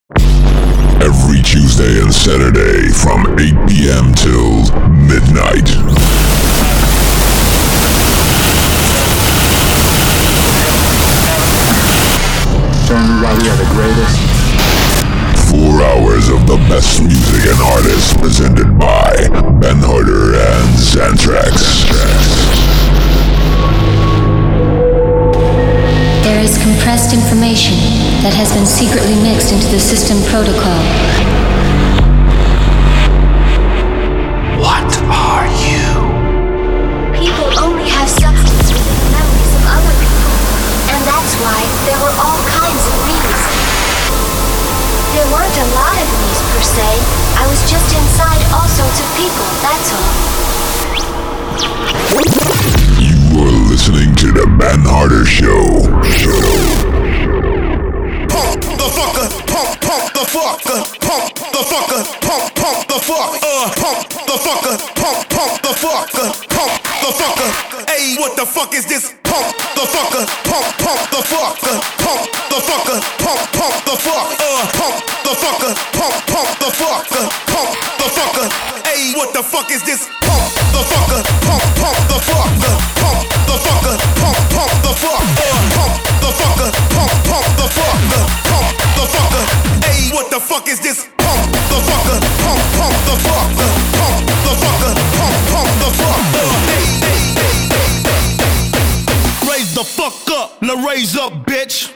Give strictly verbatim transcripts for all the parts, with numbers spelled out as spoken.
Every Tuesday and Saturday from eight p.m. till midnight. Show everybody are the greatest. Four hours of the best music and artists presented by Ben Harder and Xantrax. There is compressed information that has been secretly mixed into the system protocol. What are you? People only have substance within the memories of other people, and that's why there were all kinds of me's. There weren't a lot of me's per se. I was just inside all sorts of people, that's all. You are listening to the Ben Harder Show. Pump the fucker, pump, pump the fucker, pump the fucker, pump, pump the fuck, uh, pump the fucker, pump, pump the fucker, pump the fucker. Hey, what the fuck is this? Pump the fucker, pump, pump the fucker, pump the fucker, pump, pump the fuck, uh, pump the fucker, pump, pump the fucker, pump the fucker. Hey, what the fuck is this? Pump the fucker, pump, pump the fucker, pump the fucker, pump, pump the fuck, uh, pump the fucker, pump, pump the fucker, pump the fucker. Hey, what the fuck is this? Pump the fucker, pump, pump the fucker, pump the fucker, pump, pump the fucker. Hey, hey, hey, hey, hey. Raise the fuck up, now raise up, bitch.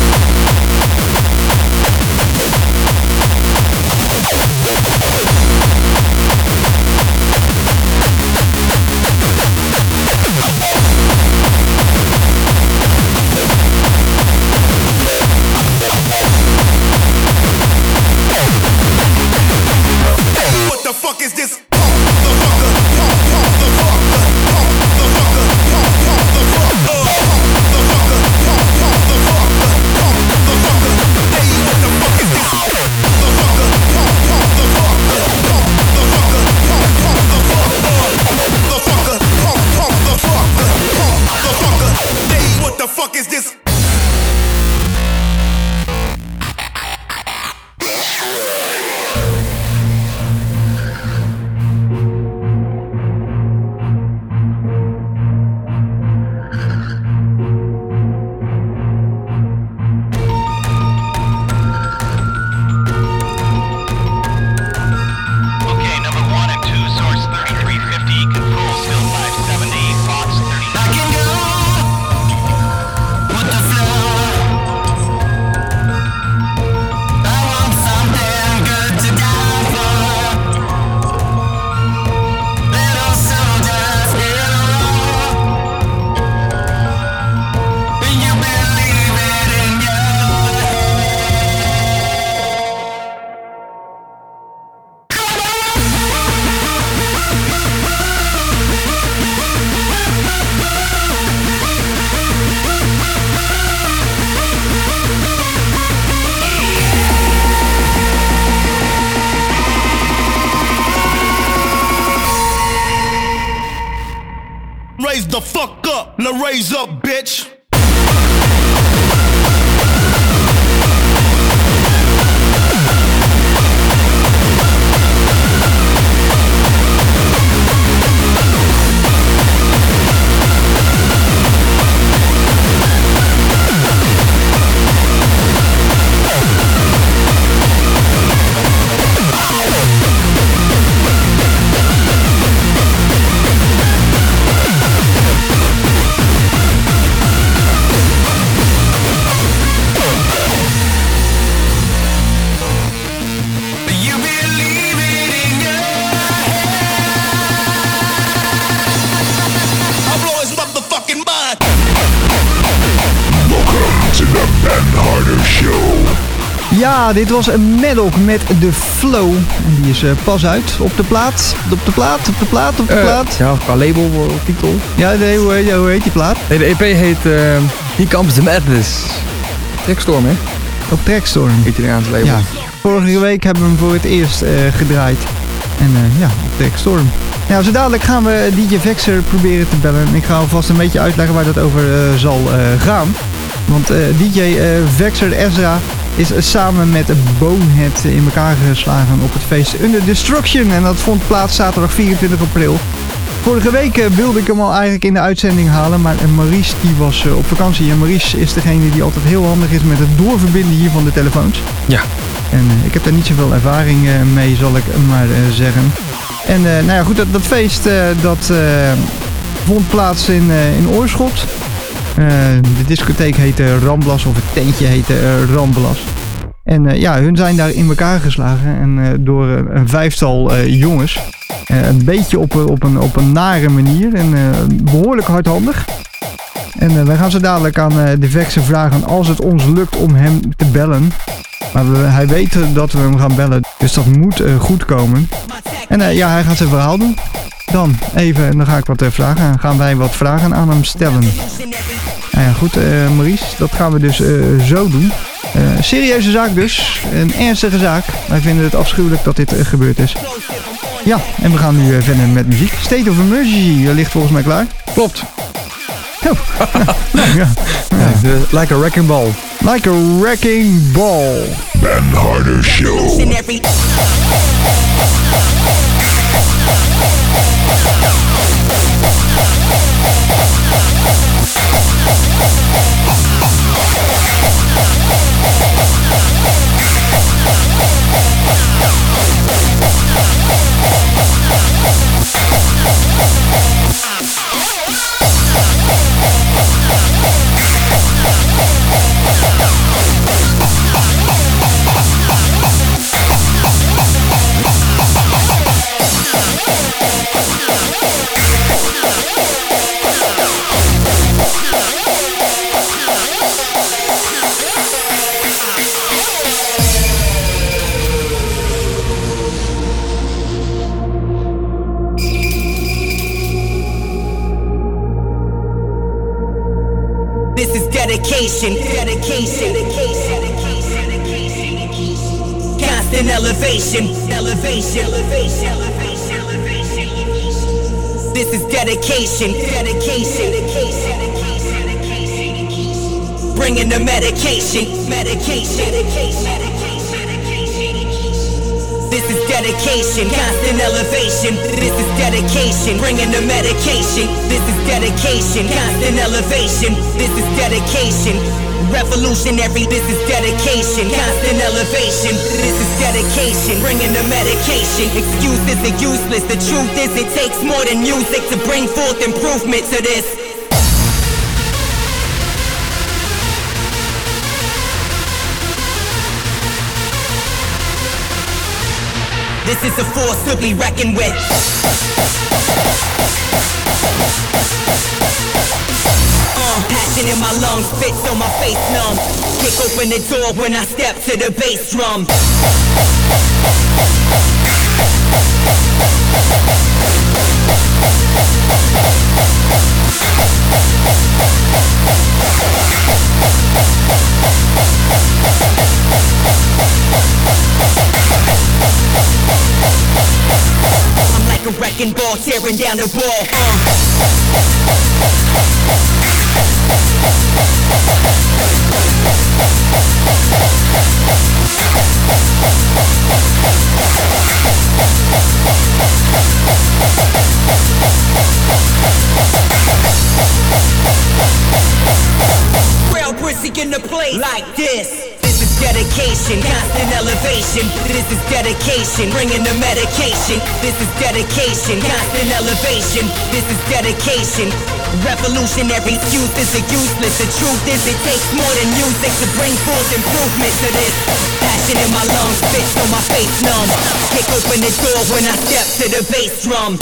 What the fuck is this? Pump the fucker, pump, pump the fucker, pump the fucker, pump, pump the fucker, uh, pump the fucker, pump, pump the fucker, pump the fucker. Hey, what the fuck is this? The fucker, pump, pump the fucker, pump the fucker, pump, pump the fucker, uh, the fucker, pump, pump the fucker, pump the fucker. Hey, what the fuck is this? Raise the fuck up, now raise up, bitch. Ja, dit was een Maddock met de Flow. En die is uh, pas uit. Op de plaat, op de plaat, op de plaat, op de uh, plaat. Ja, qua label of titel. Ja, nee, hoe, heet, hoe heet die plaat? Nee, de E P heet uh, Here Comes the Madness. Trackstorm, hè? Op Trackstorm. Italiaans label. Ja. Vorige week hebben we hem voor het eerst uh, gedraaid. En uh, ja, op Trackstorm. Nou, zo dadelijk gaan we D J Vexer proberen te bellen. Ik ga alvast een beetje uitleggen waar dat over uh, zal uh, gaan. Want uh, D J uh, Vexer Ezra is samen met Bonehead in elkaar geslagen op het feest Under Destruction. En dat vond plaats zaterdag vierentwintig april. Vorige week uh, wilde ik hem al eigenlijk in de uitzending halen, maar uh, Maurice die was uh, op vakantie. En Maurice is degene die altijd heel handig is met het doorverbinden hier van de telefoons. Ja. En uh, ik heb daar niet zoveel ervaring uh, mee, zal ik maar uh, zeggen. En uh, nou ja, goed, dat, dat feest uh, dat uh, vond plaats in, uh, in Oorschot. Uh, de discotheek heette Ramblas, of het tentje heette uh, Ramblas. En uh, ja, hun zijn daar in elkaar geslagen en uh, door uh, een vijftal uh, jongens. Uh, een beetje op, uh, op, een, op een nare manier en uh, behoorlijk hardhandig. En uh, wij gaan zo dadelijk aan uh, de Vexer vragen als het ons lukt om hem te bellen. Maar we, hij weet uh, dat we hem gaan bellen, dus dat moet uh, goed komen. En uh, ja, hij gaat zijn verhaal doen. Dan even, en dan ga ik wat uh, vragen aan. Gaan wij wat vragen aan hem stellen. Nou ja, goed, uh, Maurice, dat gaan we dus uh, zo doen. Uh, serieuze zaak dus, een ernstige zaak. Wij vinden het afschuwelijk dat dit uh, gebeurd is. Ja, en we gaan nu uh, verder met muziek. State of Emergency uh, ligt volgens mij klaar. Klopt. Oh. nou, ja. Ja, de, like a wrecking ball. Like a wrecking ball. Ben Harder Show. Dedication, dedication, dedication, constant elevation, elevation, elevation, elevation, elevation. This is dedication, dedication, dedication, bringing the medication, medication, medication. This is dedication, constant elevation. This is dedication, bringing the medication. This is dedication, constant elevation. This is dedication, revolutionary. This is dedication, constant elevation. This is dedication, bringing the medication. Excuses are useless. The truth is it takes more than music to bring forth improvement to this. This is a force to be reckoned with. Uh, passion in my lungs, spit so my face numb. Kick open the door when I step to the bass drum. I'm like a wrecking ball tearing down the wall. Real Brissy in the place like this. This is dedication, constant elevation. This is dedication, bringing the medication. This is dedication, constant elevation. This is dedication, revolutionary. Excuses are useless. The truth is it takes more than music to bring forth improvement to this. Passion in my lungs, spit so my face numb. Kick open the door when I step to the bass drum.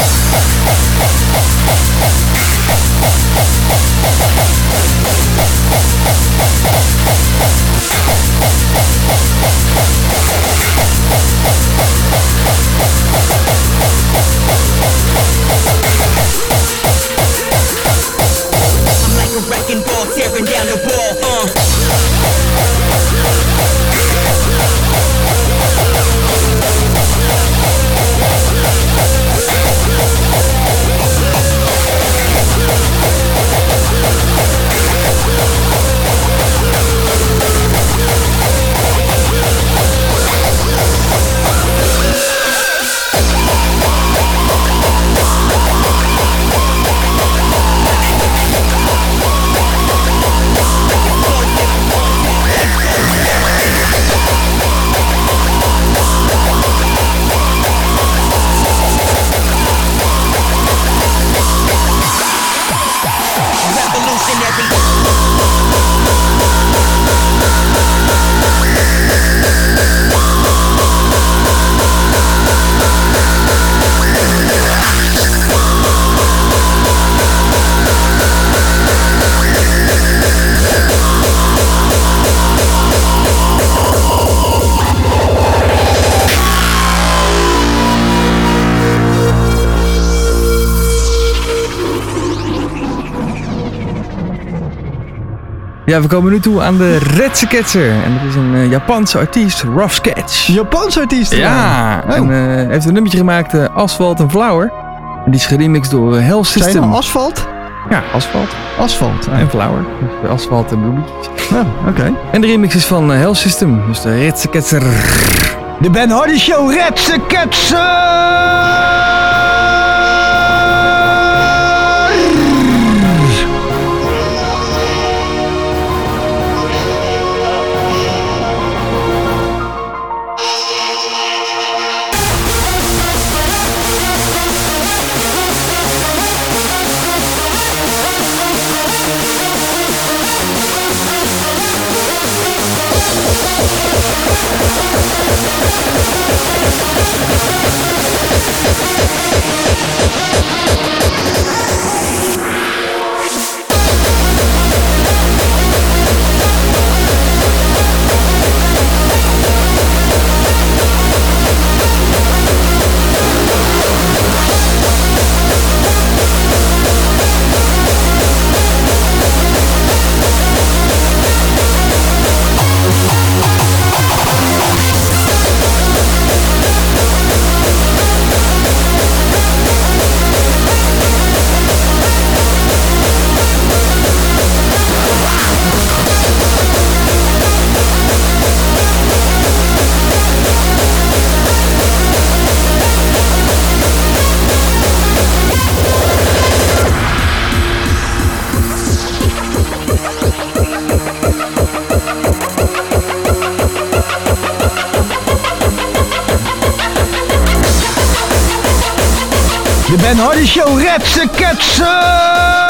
I'm like a wrecking ball tearing down the wall. Uh. Ja, we komen nu toe aan de Retseketser. En dat is een uh, Japanse artiest, Rough Sketch. Japanse artiest? Ja, oh. en uh, heeft een nummertje gemaakt, uh, Asphalt and Flower. En die is geremixed door uh, Hell System. Zijn nou asfalt? Ja, asfalt. Asfalt. Oh. En flower. Dus asfalt en bloemetjes. Oh, oké. Okay. En de remix is van uh, Hell System. Dus de Retseketser. De Ben Hardy Show Retseketser! De Ben Hardy Show Retseketser!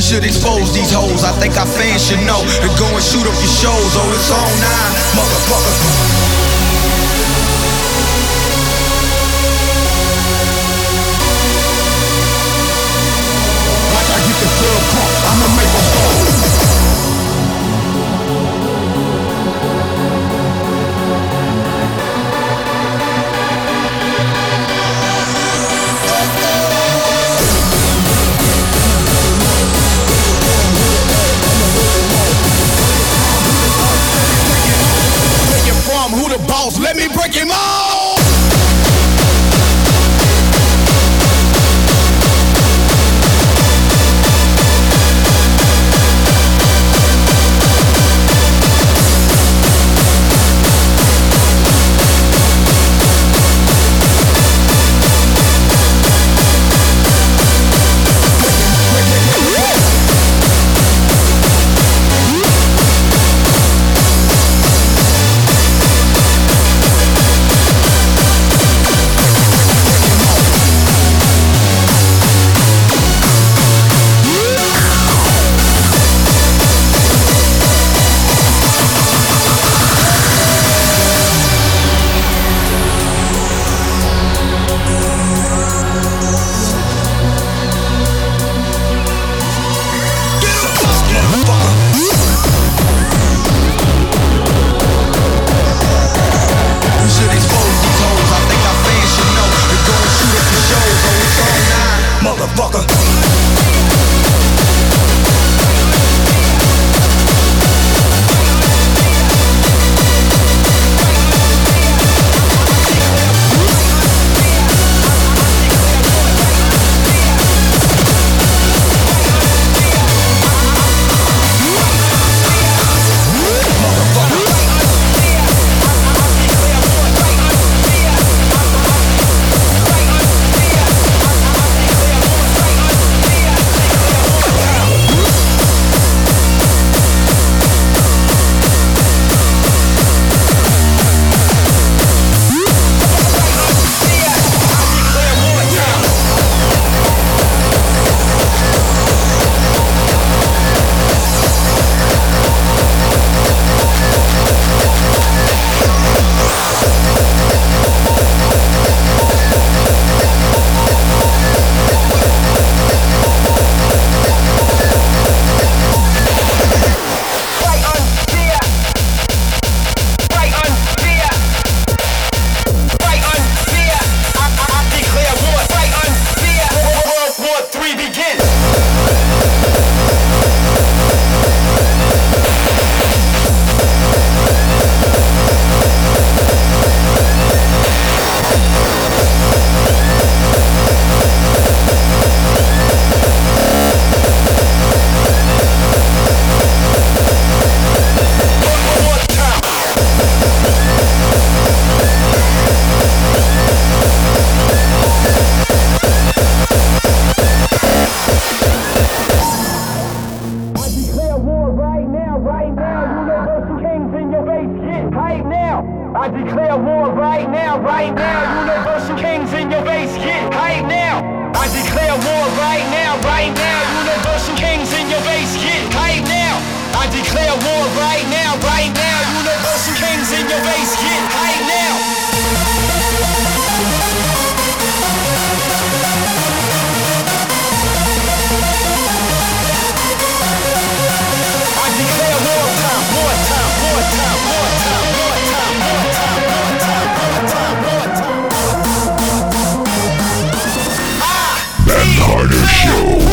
should expose these hoes. I think our fans should know. And go and shoot up your shows. Oh, it's on nine, motherfucker. Watch I get the club crunk. I'ma make them fall. Who the boss? Let me break him off! I declare war right now, right now. Universal kings in your base, get hype now. I declare war right now, right now. Universal kings in your base, get hype now. I declare war right now, right now. Universal kings in your base, get hype now. Ben Carter Show.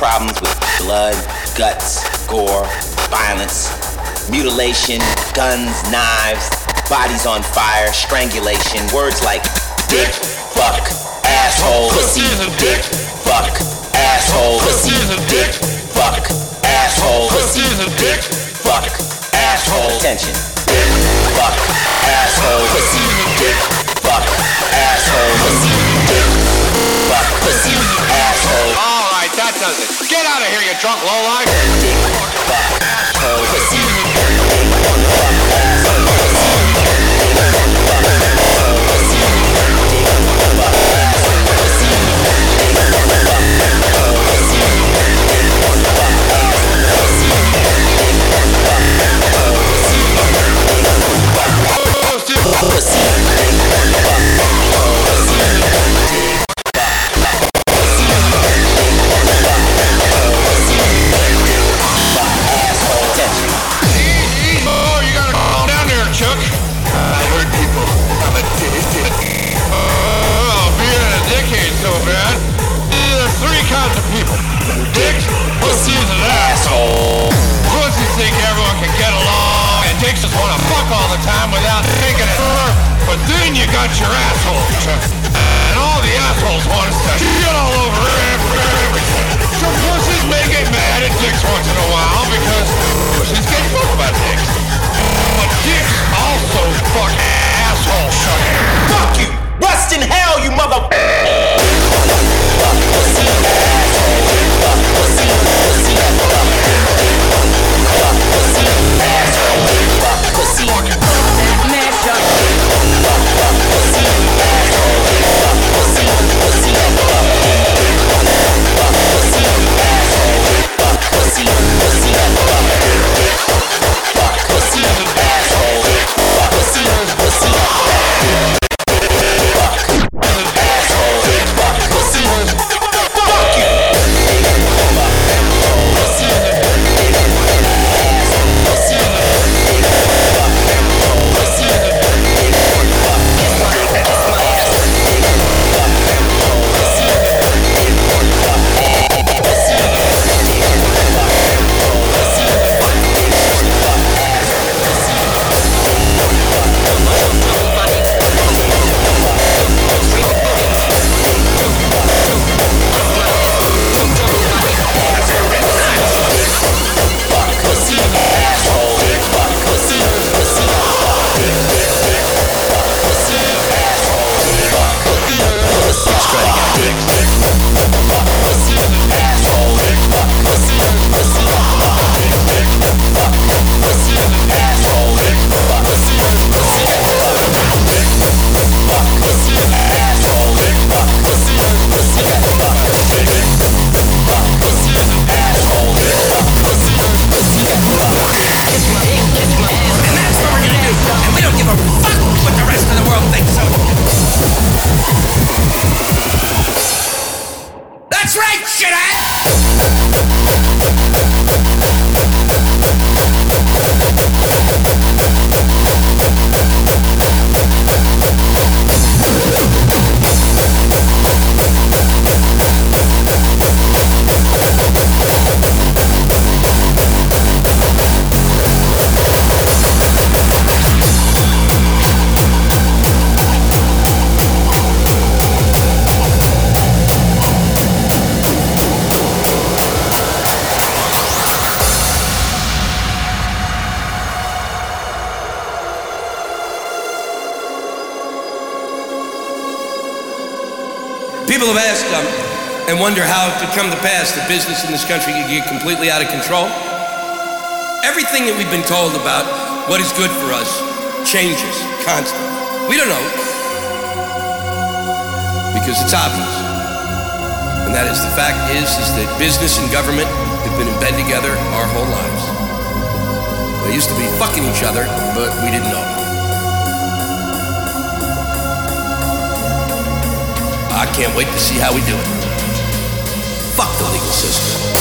problems with blood, guts, gore, violence, mutilation, guns, knives, bodies on fire, strangulation, words like dick, fuck, asshole, pussy, dick, fuck, asshole, pussy, dick, fuck, asshole, pussy, dick, fuck, asshole, attention, dick, fuck, asshole, pussy, dick, fuck, asshole, pussy, dick, fuck, pussy, asshole. All right, that does it. Get out of here, you drunk lowlife. Dick, fuck, asshole, pussy, dick, fuck, asshole, pussy, dick, fuck, asshole, pussy, dick, fuck, asshole, pussy, dick, fuck, asshole, pussy, dick, fuck, asshole, pussy, dick, fuck, asshole, pussy, dick, fuck, pussy, dick, fuck, asshole, pussy, dick. Chuck, I heard people. I'm a dick. Oh, being a dickhead so bad. There's three kinds of people. Dicks, pussies, and assholes. Pussies think everyone can get along, and dicks just want to fuck all the time without thinking it through. But then you got your assholes, Chuck. And all the assholes want us to shit all over everything. So pussies may get mad at dicks once in a while because pussies get fucked by dicks. But dicks also fuck asshole shut. Fuck you! Rust in hell, you mother. Fuck pussy, asshole. Fuck pussy, pussy, fuck. Fuck pussy, asshole. Fuck pussy. Mash up. Fuck, fuck pussy, asshole. Fuck pussy, pussy, fuck. Fuck pussy, asshole. Fuck pussy, pussy, fuck. Fuck pussy, asshole. Fuck pussy, pussy, fuck. People have asked um, and wonder how it could come to pass that business in this country could get completely out of control. Everything that we've been told about what is good for us changes constantly. We don't know because it's obvious. And that is the fact is, is that business and government have been in bed together our whole lives. They used to be fucking each other, but we didn't know. I can't wait to see how we do it. Fuck the legal system.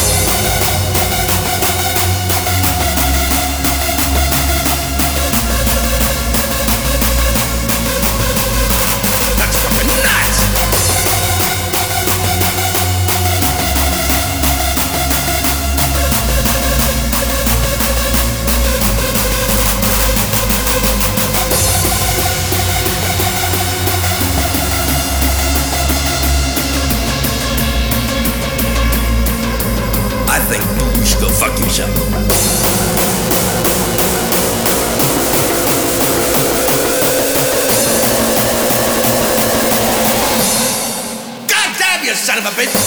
I think you should go fuck yourself. God damn you, son of a bitch!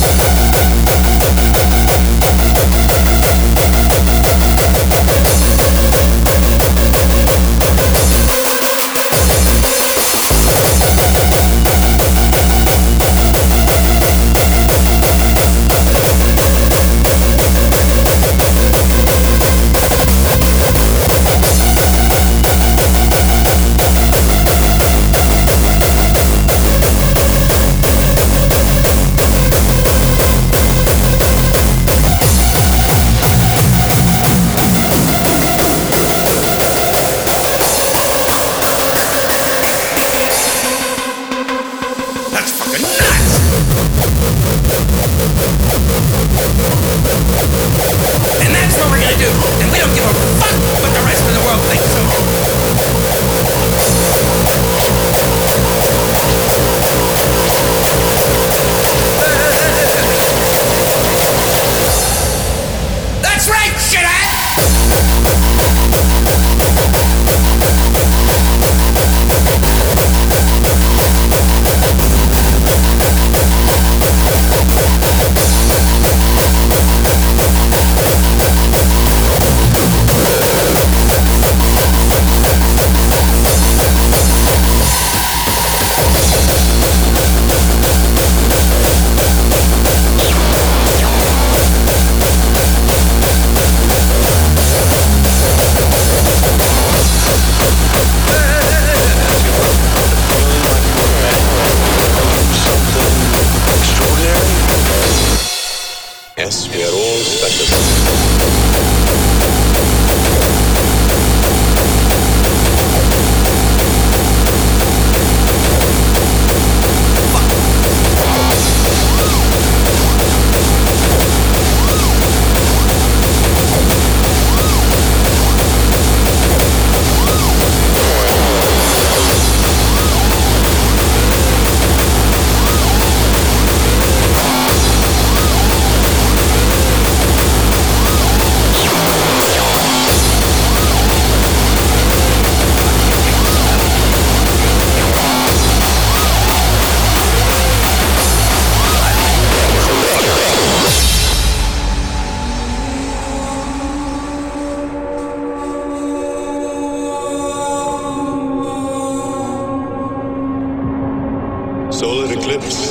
Solar eclipse.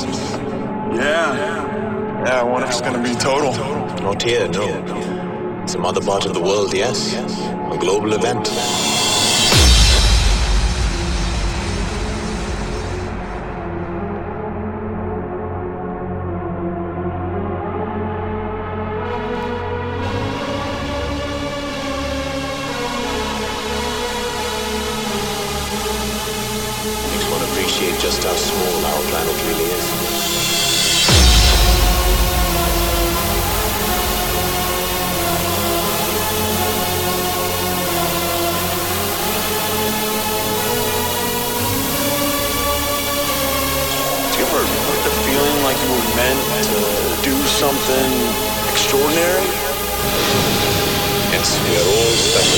Yeah. Yeah, I wonder if it's gonna be total. Not here, no. Some other part of the world, yes. A global event. Makes one appreciate just how small our planet really is. Feeling like you were meant to do something extraordinary? Yes, we are all special.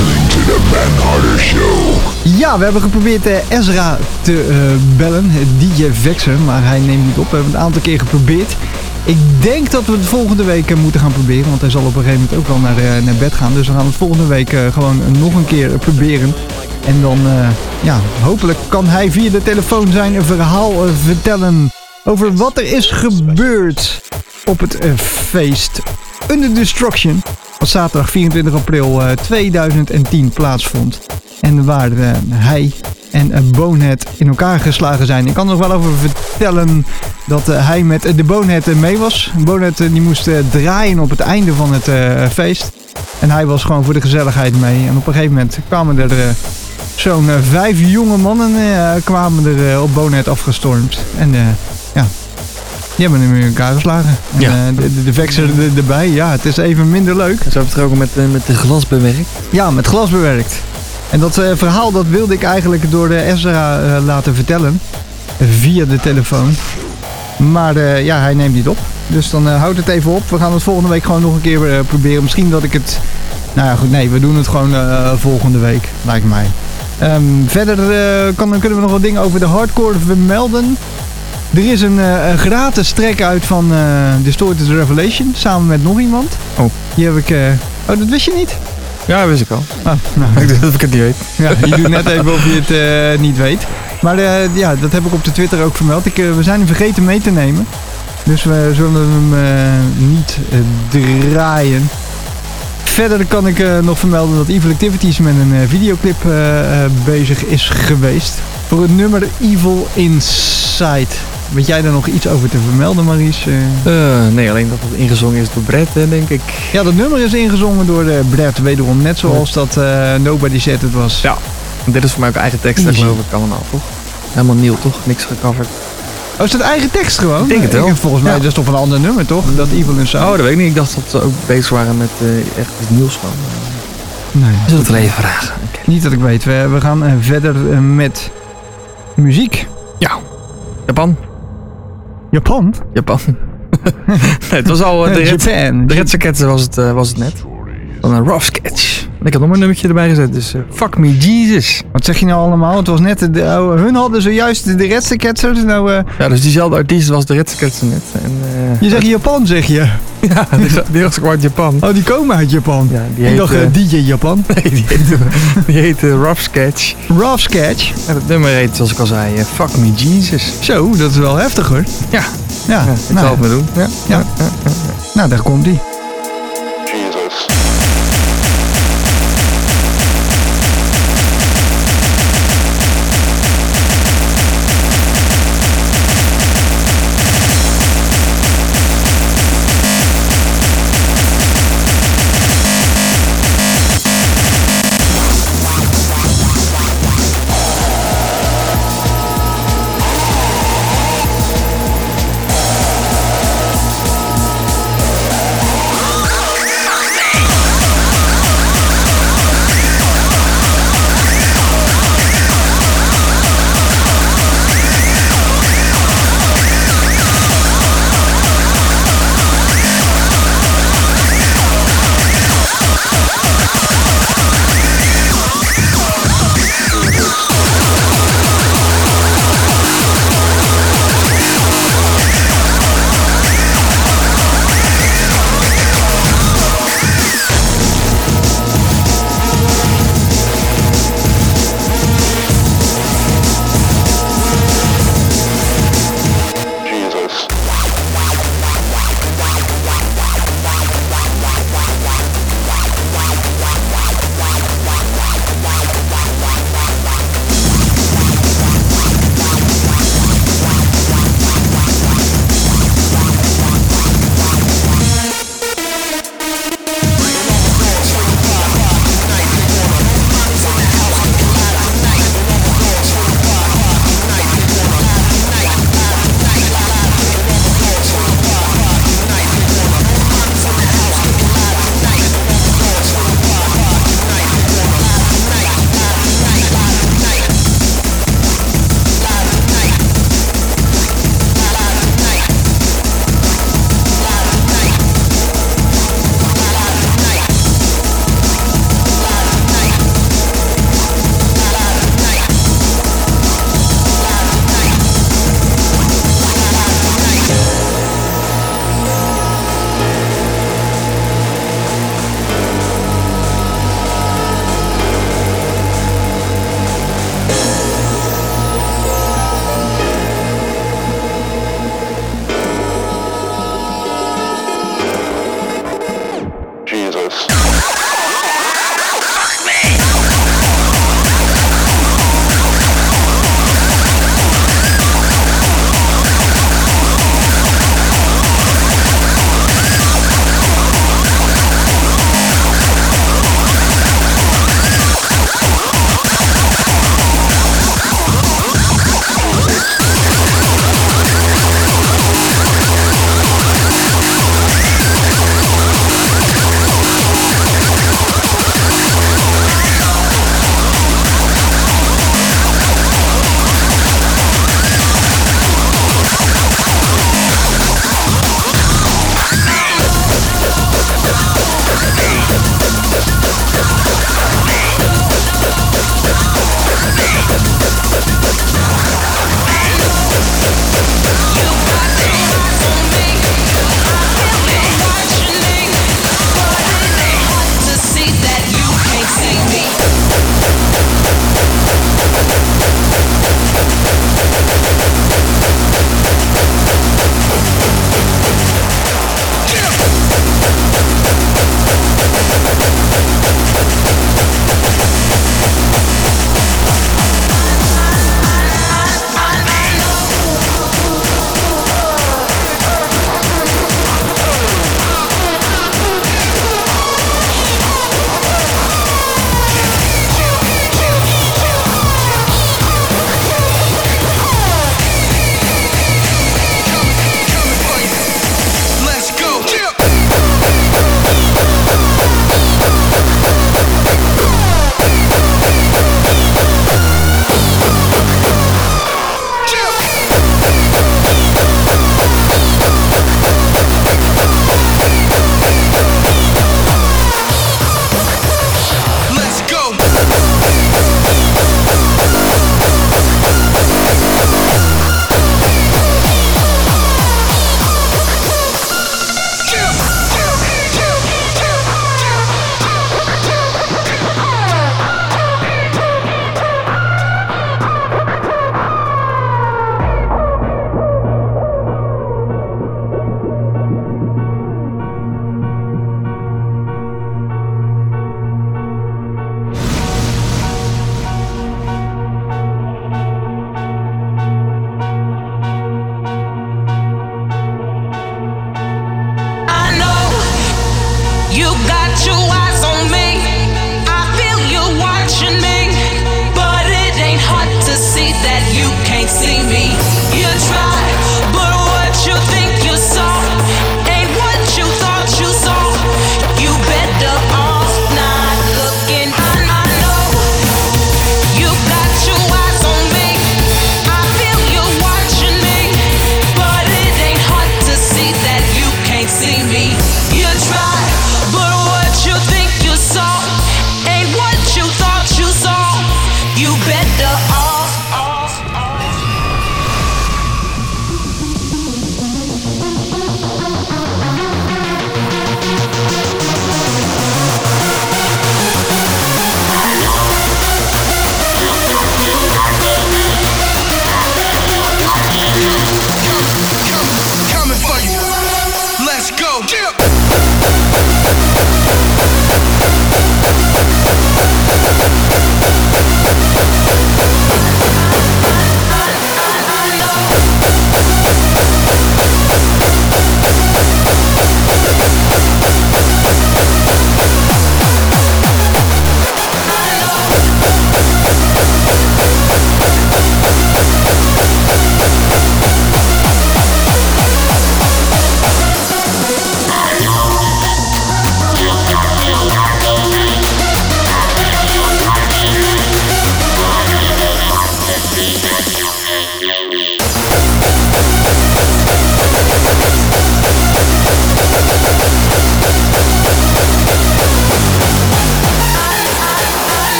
listening to the Ben Harder Show. Ja, we hebben geprobeerd uh, Ezra te uh, bellen, D J Vexer, maar hij neemt niet op. We hebben het een aantal keer geprobeerd. Ik denk dat we het volgende week uh, moeten gaan proberen, want hij zal op een gegeven moment ook wel naar, uh, naar bed gaan. Dus we gaan het volgende week uh, gewoon uh, nog een keer uh, proberen. En dan, uh, ja, hopelijk kan hij via de telefoon zijn verhaal uh, vertellen over wat er is gebeurd op het uh, feest Under Destruction. Wat zaterdag vierentwintig april uh, tweeduizend tien plaatsvond. En waar uh, hij en uh, Bonehead in elkaar geslagen zijn. Ik kan er nog wel over vertellen dat uh, hij met uh, de Bonehead uh, mee was. Bonehead uh, die moest uh, draaien op het einde van het uh, feest. En hij was gewoon voor de gezelligheid mee. En op een gegeven moment kwamen er uh, zo'n uh, vijf jonge mannen uh, kwamen er uh, op Bonehead afgestormd. En uh, ja... Die hebben hem in elkaar geslagen. En, ja. uh, de, de, de Vexer er, erbij. Ja, het is even minder leuk. Zo heb je het ook met, uh, met de glas bewerkt? Ja, met glas bewerkt. En dat uh, verhaal dat wilde ik eigenlijk door de Ezra uh, laten vertellen. Uh, via de telefoon. Maar uh, ja, hij neemt niet op. Dus dan uh, houd het even op. We gaan het volgende week gewoon nog een keer uh, proberen. Misschien dat ik het... Nou ja, goed. Nee, we doen het gewoon uh, volgende week. Lijkt mij. Um, verder uh, kan, kunnen we nog wat dingen over de hardcore vermelden. Er is een, uh, een gratis track uit van uh, Distorted Revelation, samen met nog iemand. Oh. Die heb ik... Uh... Oh, dat wist je niet? Ja, dat wist ik al. Oh, nou. Ik dacht dat ik het niet weet. Ja, je doet net even of je het uh, niet weet. Maar uh, ja, dat heb ik op de Twitter ook vermeld. Ik, uh, we zijn hem vergeten mee te nemen. Dus we zullen hem uh, niet uh, draaien. Verder kan ik uh, nog vermelden dat Evil Activities met een uh, videoclip uh, uh, bezig is geweest. Voor het nummer Evil Inside. Weet jij daar nog iets over te vermelden, Maries? Uh... Uh, nee, alleen dat het ingezongen is door Brad, denk ik. Ja, dat nummer is ingezongen door uh, Brad, wederom. Net zoals dat uh, Nobody Said It Was. Ja, dit is voor mij ook eigen tekst, geloof ik allemaal, toch? Helemaal nieuw, toch? Niks gecoverd. Oh, is dat eigen tekst gewoon? Ik denk het wel. Ik, volgens mij ja. Dat is toch een ander nummer, toch? Dat Evil Inside. Oh, dat weet ik niet. Ik dacht dat ze ook bezig waren met uh, echt iets nieuws gewoon. Nee. We zullen het wel even vragen. Okay. Niet dat ik weet. We, we gaan uh, verder uh, met muziek. Ja. Japan. Japan? Japan. Nee, het was al uh, de red, Japan. De Red Sketch was het, uh, was het net. Dan een rough sketch. Ik had nog maar een nummertje erbij gezet, dus uh, fuck me Jesus. Wat zeg je nou allemaal? Het was net de, de oh, hun hadden zojuist de Red Sketchers. Nou, uh... Ja, dus diezelfde artiest was de Red Sketcher net. En, uh, je zegt Japan, zeg je? Ja, die, die was gewoon uit Japan. Oh, die komen uit Japan. Ja, die ik heet, dacht uh, D J Japan. Nee, die heet, die heet uh, Rough Sketch. Rough Sketch? En het nummer heet, zoals ik al zei, uh, fuck me Jesus. Zo, dat is wel heftig hoor. Ja. Ja, ja ik nou, zal het maar doen. Ja. Ja. Ja, ja, ja. Nou, daar komt ie.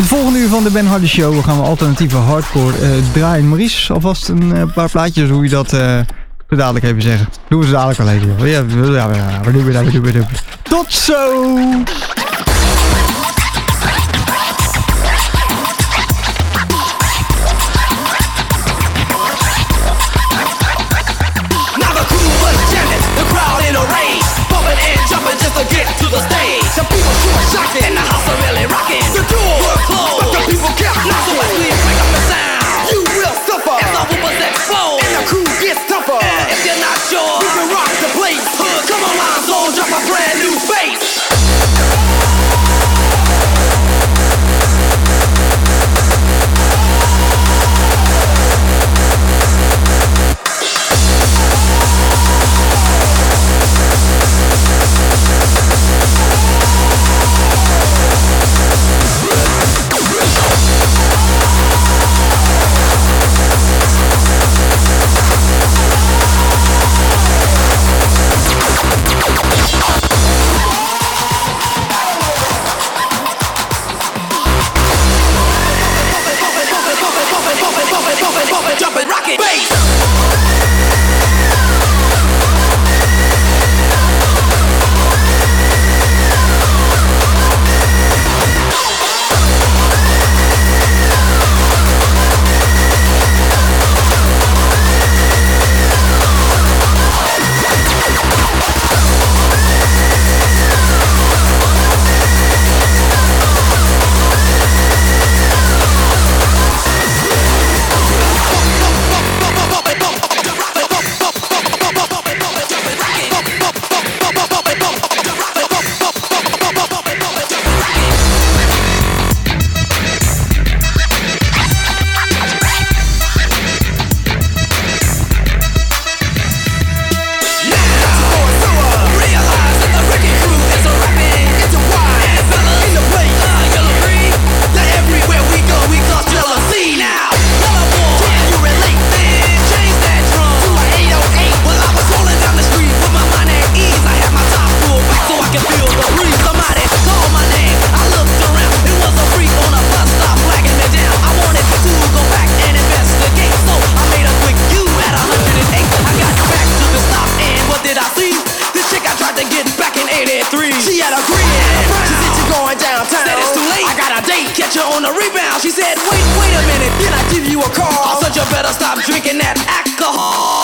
het volgende uur van de Ben Hardy Show gaan we alternatieve hardcore uh, draaien. Maurice, alvast een uh, paar plaatjes hoe je dat uh, zo dadelijk even zeggen. Doen we ze dadelijk wel even. Ja, ja, ja, we doen we, we doen we. Tot zo! Just to get to the stage, some people sure shocking, and the house are really rocking. The door were closed, but the people kept knocking. So as we break up the sound, you will suffer. As the whoopers explode, and the crew gets tougher. And if you're not sure, we can rock the place. Hood, come on, line zone, drop a brand new face. She said, wait, wait a minute, then I give you a call. So you better stop drinking that alcohol.